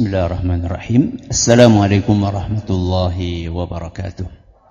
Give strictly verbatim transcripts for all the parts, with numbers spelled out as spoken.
Bismillahirrahmanirrahim. Assalamualaikum warahmatullahi wabarakatuh.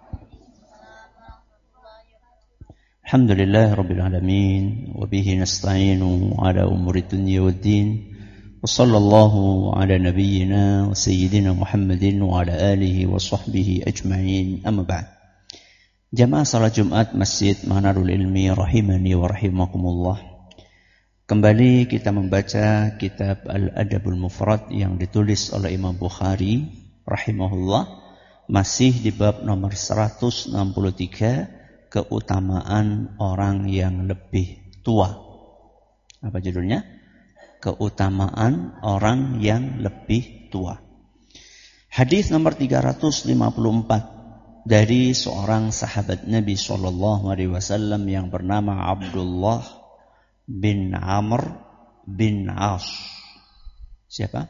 Alhamdulillah rabbil alamin wa bihi nasta'inu ala umuri dunya waddin. Wa sallallahu ala nabiyyina wa sayyidina Muhammadin wa ala alihi wa sahbihi ajma'in. Amma ba'd. Jamaah salat Jumat Masjid Manarul Ilmi rahimani wa rahimakumullah. Kembali kita membaca kitab Al-Adabul Mufrad yang ditulis oleh Imam Bukhari rahimahullah, masih di bab nomor seratus enam puluh tiga, keutamaan orang yang lebih tua. Apa judulnya? Keutamaan orang yang lebih tua. Hadis nomor tiga ratus lima puluh empat dari seorang sahabat Nabi sallallahu alaihi wasallam yang bernama Abdullah bin Amr bin As. Siapa?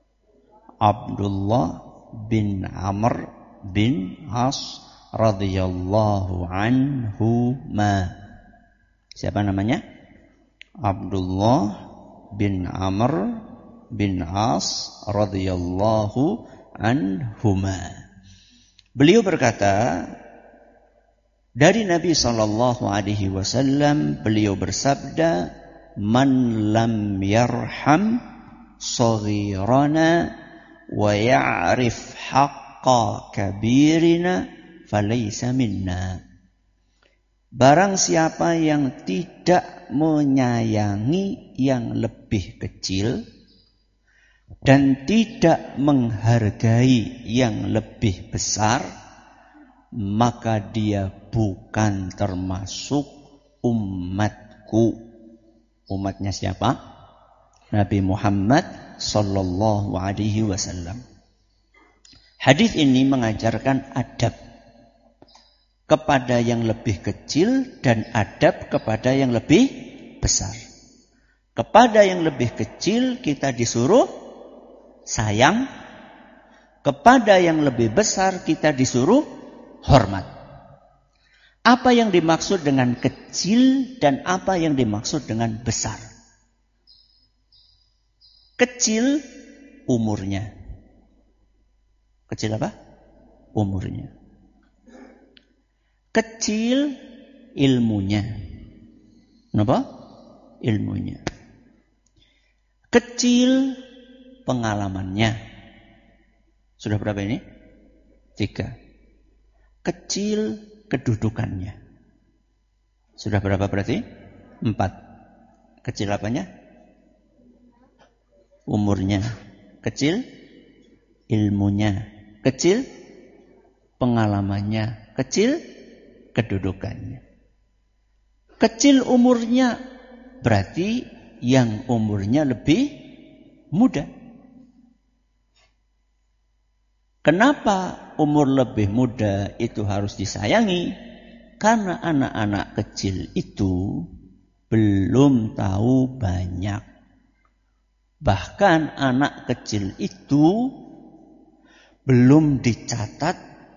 Abdullah bin Amr bin As radhiyallahu anhu ma. Siapa namanya? Abdullah bin Amr bin As radhiyallahu anhuma. Beliau berkata, dari Nabi sallallahu alaihi wasallam, beliau bersabda, "Man lam yarham saghirana wa ya'rif haqqa kabirina falaysa minna." Barang siapa yang tidak menyayangi yang lebih kecil dan tidak menghargai yang lebih besar, maka dia bukan termasuk umatku. Umatnya siapa? Nabi Muhammad sallallahu alaihi wasallam. Hadis ini mengajarkan adab kepada yang lebih kecil dan adab kepada yang lebih besar. Kepada yang lebih kecil kita disuruh sayang, kepada yang lebih besar kita disuruh hormat. Apa yang dimaksud dengan kecil dan apa yang dimaksud dengan besar? Kecil umurnya. Kecil apa? Umurnya. Kecil ilmunya. Kenapa? Ilmunya. Kecil pengalamannya. Sudah berapa ini? Tiga. Kecil kedudukannya. Sudah berapa berarti? Empat. Kecil apanya? Umurnya. Kecil ilmunya. Kecil pengalamannya. Kecil kedudukannya. Kecil umurnya berarti yang umurnya lebih muda. Kenapa umur lebih muda itu harus disayangi? Karena anak-anak kecil itu belum tahu banyak. Bahkan anak kecil itu belum dicatat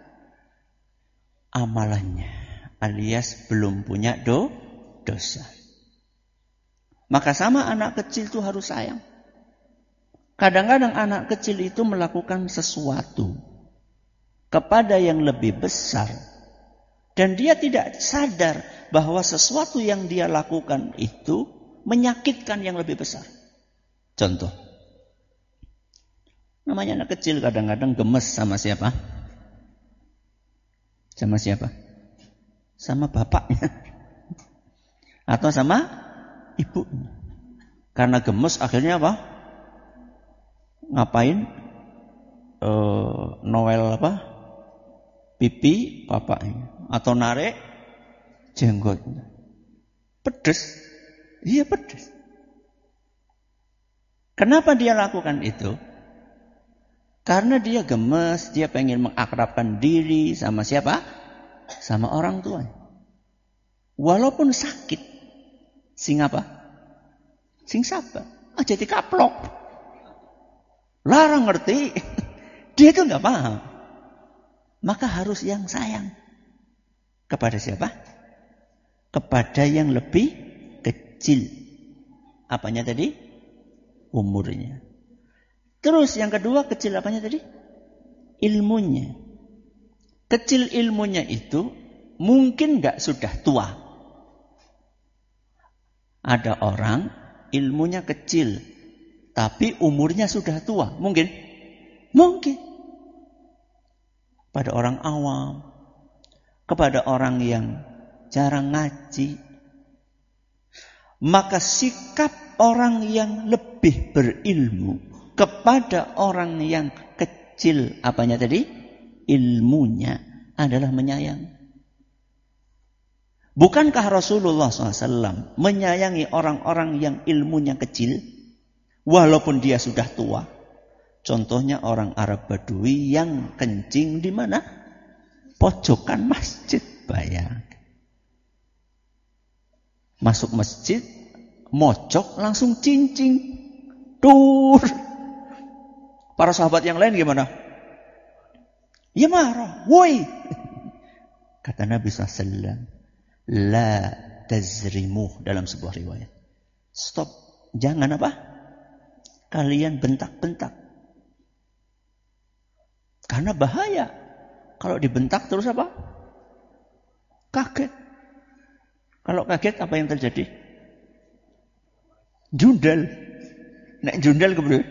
amalannya, alias belum punya do, dosa. Maka sama anak kecil itu harus sayang. Kadang-kadang anak kecil itu melakukan sesuatu kepada yang lebih besar dan dia tidak sadar bahwa sesuatu yang dia lakukan itu menyakitkan yang lebih besar. Contoh, namanya anak kecil kadang-kadang gemes sama siapa? Sama siapa? Sama bapaknya atau sama ibunya. Karena gemes akhirnya apa? Ngapain? E, Noel apa? Pipi bapaknya. Atau narik jenggotnya. Pedes. Iya pedes. Kenapa dia lakukan itu? Karena dia gemes, dia pengen mengakrabkan diri sama siapa? Sama orang tua. Walaupun sakit. Sing apa? Sing sabar. Ah, jadi kaplok. Larang ngerti. Dia itu enggak paham. Maka harus yang sayang. Kepada siapa? Kepada yang lebih kecil. Apanya tadi? Umurnya. Terus yang kedua, kecil apanya tadi? Ilmunya. Kecil ilmunya itu mungkin nggak sudah tua. Ada orang ilmunya kecil, tapi umurnya sudah tua. Mungkin? Mungkin. Pada orang awam, kepada orang yang jarang ngaji. Maka sikap orang yang lebih berilmu kepada orang yang kecil, apanya tadi? Ilmunya adalah menyayangi. Bukankah Rasulullah shallallahu alaihi wasallam menyayangi orang-orang yang ilmunya kecil, walaupun dia sudah tua? Contohnya orang Arab Badui yang kencing di mana? Pojokan masjid, bayang. Masuk masjid, mocok langsung cincing, tur. Para sahabat yang lain gimana? Ya marah, woi. Kata Nabi shallallahu alaihi wasallam, la tazrimuh, dalam sebuah riwayat. Stop, jangan apa? Kalian bentak-bentak. Karena bahaya. Kalau dibentak terus apa? Kaget. Kalau kaget apa yang terjadi? Jundal. Nek jundal kemudian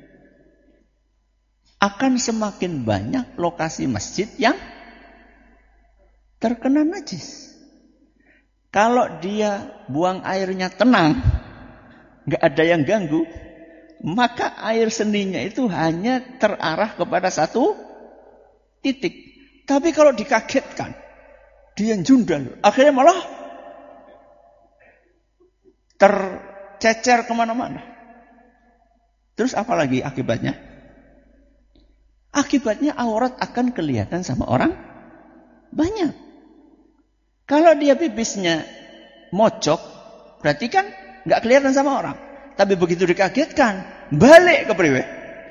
akan semakin banyak lokasi masjid yang terkena najis. Kalau dia buang airnya tenang, nggak ada yang ganggu, maka air seninya itu hanya terarah kepada satu titik. Tapi kalau dikagetkan, dia jundal, akhirnya malah tercecer kemana-mana. Terus apa lagi akibatnya? Akibatnya aurat akan kelihatan sama orang banyak. Kalau dia pipisnya mocok, berarti kan nggak kelihatan sama orang. Tapi begitu dikagetkan, balik ke priwe,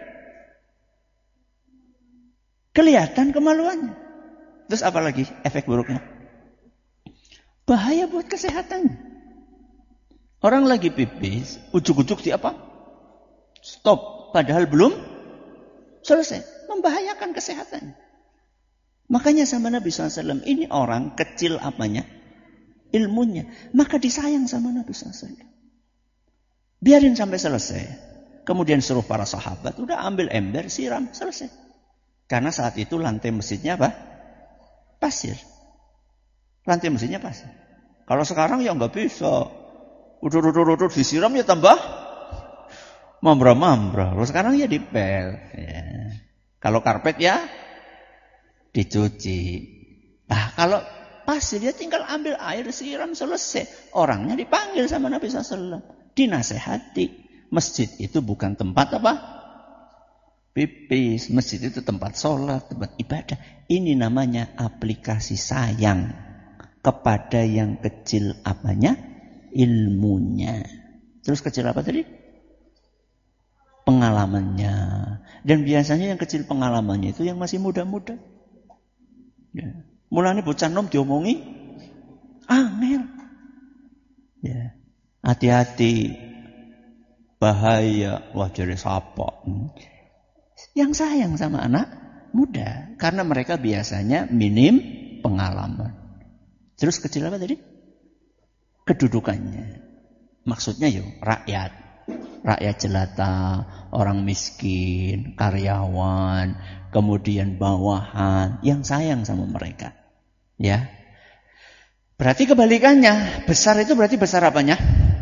kelihatan kemaluannya. Terus apa lagi efek buruknya? Bahaya buat kesehatannya. Orang lagi pipis, ujuk-ujuk di apa? Stop, padahal belum selesai. Membahayakan kesehatan. Makanya sama Nabi shallallahu alaihi wasallam, ini orang kecil apanya? Ilmunya. Maka disayang sama Nabi shallallahu alaihi wasallam. Biarin sampai selesai. Kemudian suruh para sahabat, udah ambil ember, siram, selesai. Karena saat itu lantai masjidnya apa? Pasir. Lantai masjidnya pasir. Kalau sekarang ya nggak bisa. Udur-udur-udur disiram ya tambah mambra-mambra. Kalau sekarang ya dipel. Ya. Kalau karpet ya dicuci. Nah, kalau pasir ya tinggal ambil air, siram, selesai. Orangnya dipanggil sama Nabi shallallahu alaihi wasallam. Dinasehati. Masjid itu bukan tempat apa? Pipis. Masjid itu tempat sholat, tempat ibadah. Ini namanya aplikasi sayang kepada yang kecil apanya? Ilmunya. Terus kecil apa tadi? Pengalamannya. Dan biasanya yang kecil pengalamannya itu yang masih muda-muda. Ya. Mulanya bocah nom diomongi angel. Ya. Hati-hati. Bahaya. Wah, jadi sapa. Hmm. Yang sayang sama anak muda. Karena mereka biasanya minim pengalaman. Terus kecil apa tadi? Kedudukannya. Maksudnya yuk, rakyat. Rakyat jelata, orang miskin, karyawan, kemudian bawahan yang sayang sama mereka. Ya. Berarti kebalikannya, besar itu berarti besar apanya?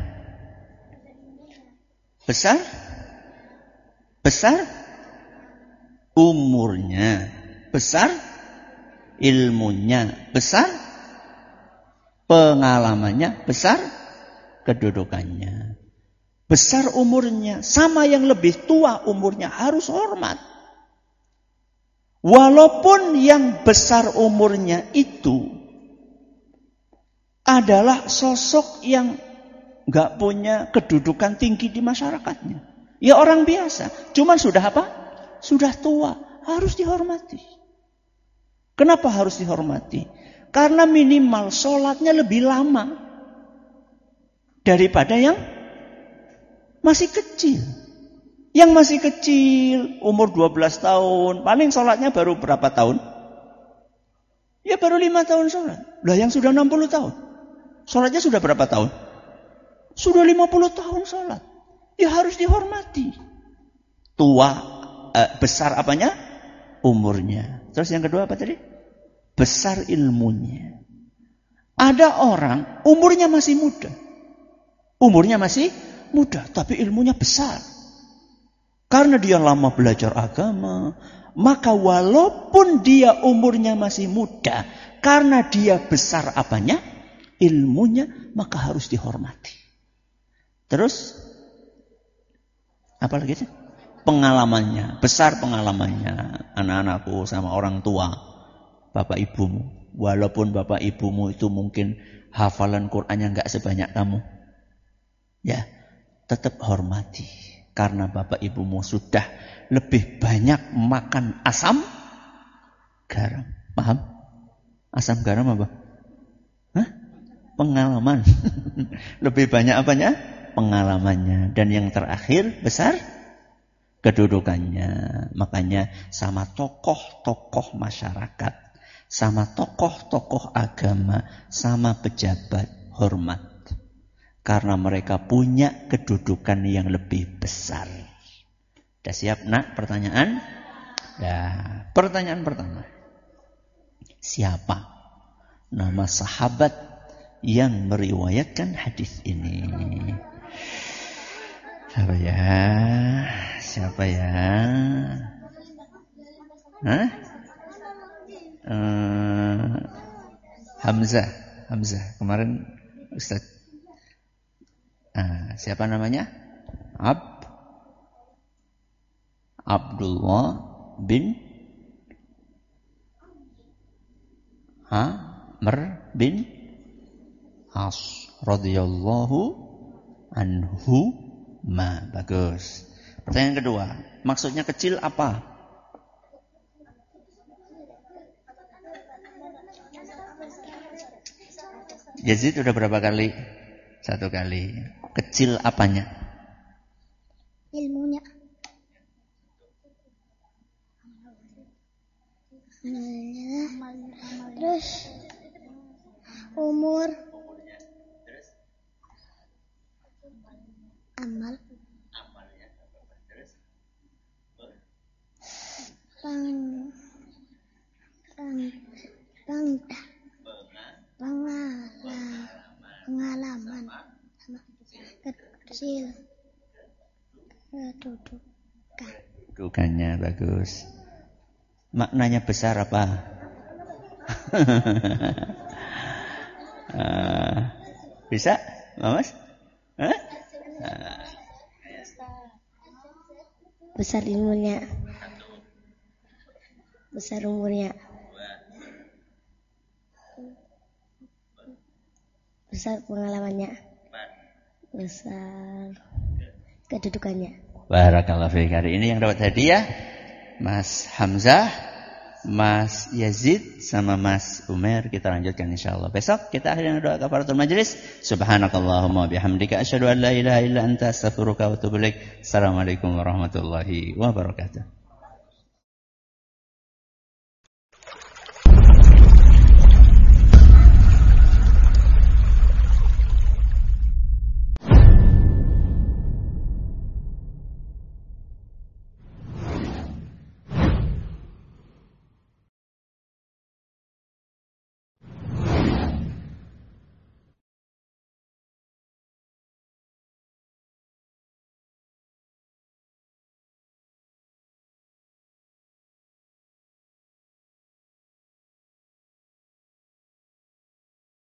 Besar? Besar umurnya, besar ilmunya, besar pengalamannya, besar kedudukannya. Besar umurnya, sama yang lebih tua umurnya harus hormat. Walaupun yang besar umurnya itu adalah sosok yang gak punya kedudukan tinggi di masyarakatnya. Ya orang biasa, cuman sudah apa? Sudah tua, harus dihormati. Kenapa harus dihormati? Karena minimal sholatnya lebih lama daripada yang masih kecil. Yang masih kecil, umur dua belas tahun, paling sholatnya baru berapa tahun? Ya baru lima tahun sholat. Lah yang sudah enam puluh tahun, sholatnya sudah berapa tahun? Sudah lima puluh tahun sholat. Ya harus dihormati. Tua, eh, besar apanya? Umurnya. Terus yang kedua apa tadi? Besar ilmunya. Ada orang umurnya masih muda. Umurnya masih muda, tapi ilmunya besar. Karena dia lama belajar agama, maka walaupun dia umurnya masih muda, karena dia besar apanya? Ilmunya, maka harus dihormati. Terus, apa lagi sih? Pengalamannya, besar pengalamannya. Anak-anakku sama orang tua, bapak ibumu. Walaupun bapak ibumu itu mungkin hafalan Qur'annya enggak sebanyak kamu. Ya, tetap hormati. Karena bapak ibumu sudah lebih banyak makan asam garam. Paham? Asam garam apa? Hah? Pengalaman. Lebih banyak apanya? Pengalamannya. Dan yang terakhir besar kedudukannya. Makanya sama tokoh-tokoh masyarakat, sama tokoh-tokoh agama, sama pejabat hormat. Karena mereka punya kedudukan yang lebih besar. Sudah siap nak pertanyaan? Nah, pertanyaan pertama. Siapa nama sahabat yang meriwayatkan hadis ini? Siapa ya? Siapa ya? Hah? Uh, Hamzah. Hamzah. Kemarin Ustaz. Nah, siapa namanya? Ab Abdullah bin Amr bin As radhiyallahu anhu ma. Bagus. Pertanyaan kedua, maksudnya kecil apa? Yazid udah berapa kali? Satu kali. Kecil apanya? Ilmunya. Terus umur. Amal. Pang. Pang. Pangda. Pengalaman. Pengalaman. Kecil. Kedudukan. Kedudukannya bagus. Maknanya besar apa? uh, bisa, Mas? Huh? Uh. Besar ilmunya. Besar umurnya. Besar pengalamannya. Besar kedudukannya. Barakallahu fiik. Hari ini yang dapat hadiah Mas Hamzah, Mas Yazid, sama Mas Umair. Kita lanjutkan insyaallah besok. Kita akhirnya doa kafaratul majlis. Subhanakallahumma bihamdika asyhadu an la ilaha illa anta astaghfiruka wa atubu ilaik. Assalamualaikum warahmatullahi wabarakatuh.